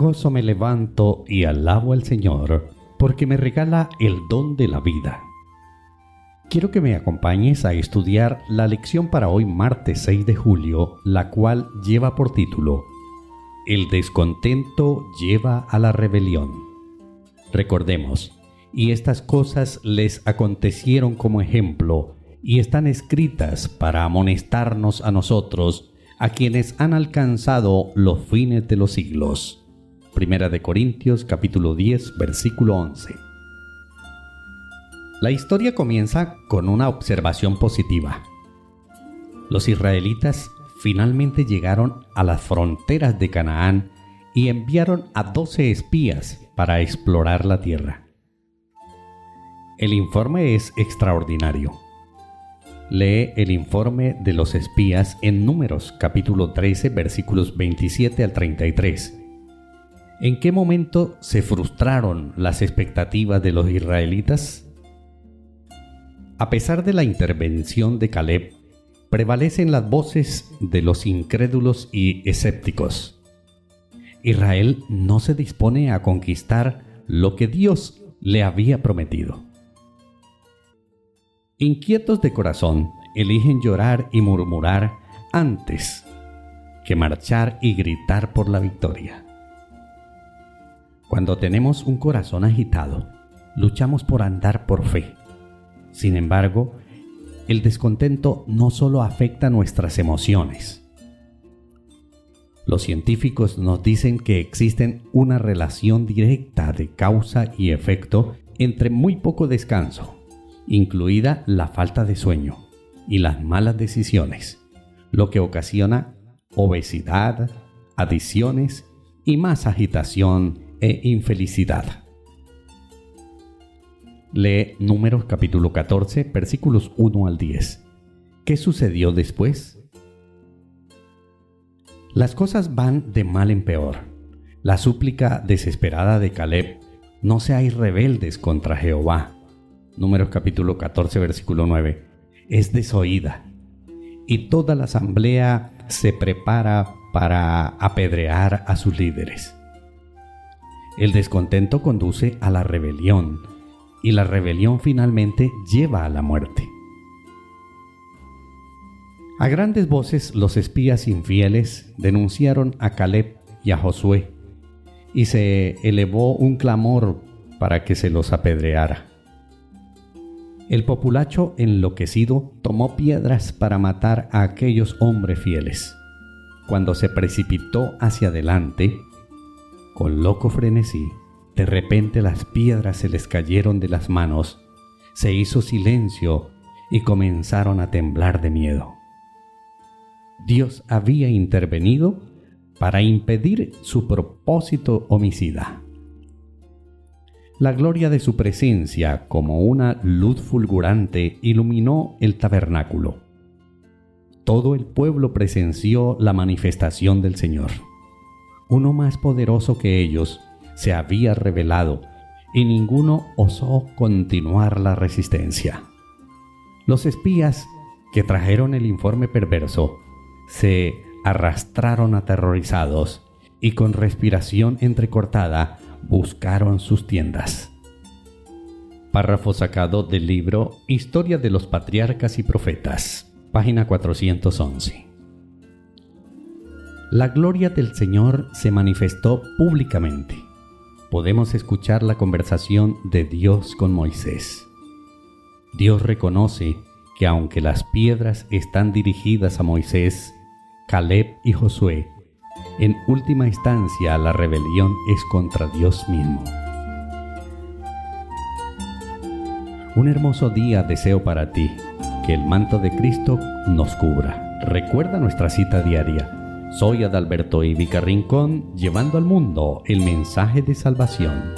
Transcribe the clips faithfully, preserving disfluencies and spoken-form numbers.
gozo me levanto y alabo al Señor, porque me regala el don de la vida. Quiero que me acompañes a estudiar la lección para hoy martes seis de julio, la cual lleva por título El descontento lleva a la rebelión. Recordemos, y estas cosas les acontecieron como ejemplo, y están escritas para amonestarnos a nosotros, a quienes han alcanzado los fines de los siglos. Primera de Corintios, capítulo diez, versículo once. La historia comienza con una observación positiva. Los israelitas finalmente llegaron a las fronteras de Canaán y enviaron a doce espías para explorar la tierra. El informe es extraordinario. Lee el informe de los espías en Números, capítulo trece, versículos veintisiete al treinta y tres. ¿En qué momento se frustraron las expectativas de los israelitas? A pesar de la intervención de Caleb, prevalecen las voces de los incrédulos y escépticos. Israel no se dispone a conquistar lo que Dios le había prometido. Inquietos de corazón, eligen llorar y murmurar antes que marchar y gritar por la victoria. Cuando tenemos un corazón agitado, luchamos por andar por fe. Sin embargo, el descontento no solo afecta nuestras emociones. Los científicos nos dicen que existe una relación directa de causa y efecto entre muy poco descanso, incluida la falta de sueño, y las malas decisiones, lo que ocasiona obesidad, adicciones y más agitación e infelicidad. Lee Números capítulo catorce, versículos uno al diez. ¿Qué sucedió después? Las cosas van de mal en peor. La súplica desesperada de Caleb: no seáis rebeldes contra Jehová. Números capítulo catorce, versículo nueve. Es desoída, y toda la asamblea se prepara para apedrear a sus líderes. El descontento conduce a la rebelión, y la rebelión finalmente lleva a la muerte. A grandes voces los espías infieles denunciaron a Caleb y a Josué, y se elevó un clamor para que se los apedreara. El populacho enloquecido tomó piedras para matar a aquellos hombres fieles. Cuando se precipitó hacia adelante, con loco frenesí, de repente las piedras se les cayeron de las manos, se hizo silencio y comenzaron a temblar de miedo. Dios había intervenido para impedir su propósito homicida. La gloria de su presencia, como una luz fulgurante, iluminó el tabernáculo. Todo el pueblo presenció la manifestación del Señor. Uno más poderoso que ellos se había revelado, y ninguno osó continuar la resistencia. Los espías que trajeron el informe perverso se arrastraron aterrorizados y con respiración entrecortada buscaron sus tiendas. Párrafo sacado del libro Historia de los Patriarcas y Profetas, página cuatrocientos once. La gloria del Señor se manifestó públicamente. Podemos escuchar la conversación de Dios con Moisés. Dios reconoce que aunque las piedras están dirigidas a Moisés, Caleb y Josué, en última instancia la rebelión es contra Dios mismo. Un hermoso día deseo para ti, que el manto de Cristo nos cubra. Recuerda nuestra cita diaria. Soy Adalberto Ivica Rincón, llevando al mundo el mensaje de salvación.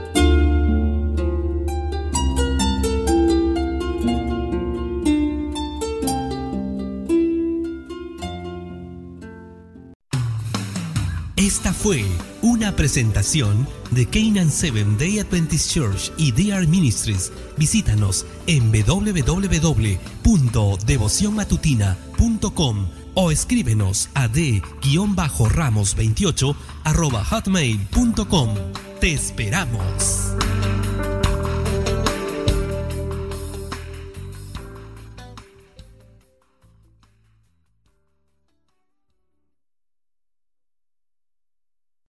Esta fue una presentación de Canaan Seventh Day Adventist Church y D R Ministries. Visítanos en doble u doble u doble u punto devoción matutina punto com o escríbenos a d ramos veintiocho arroba hotmail punto com. Te esperamos.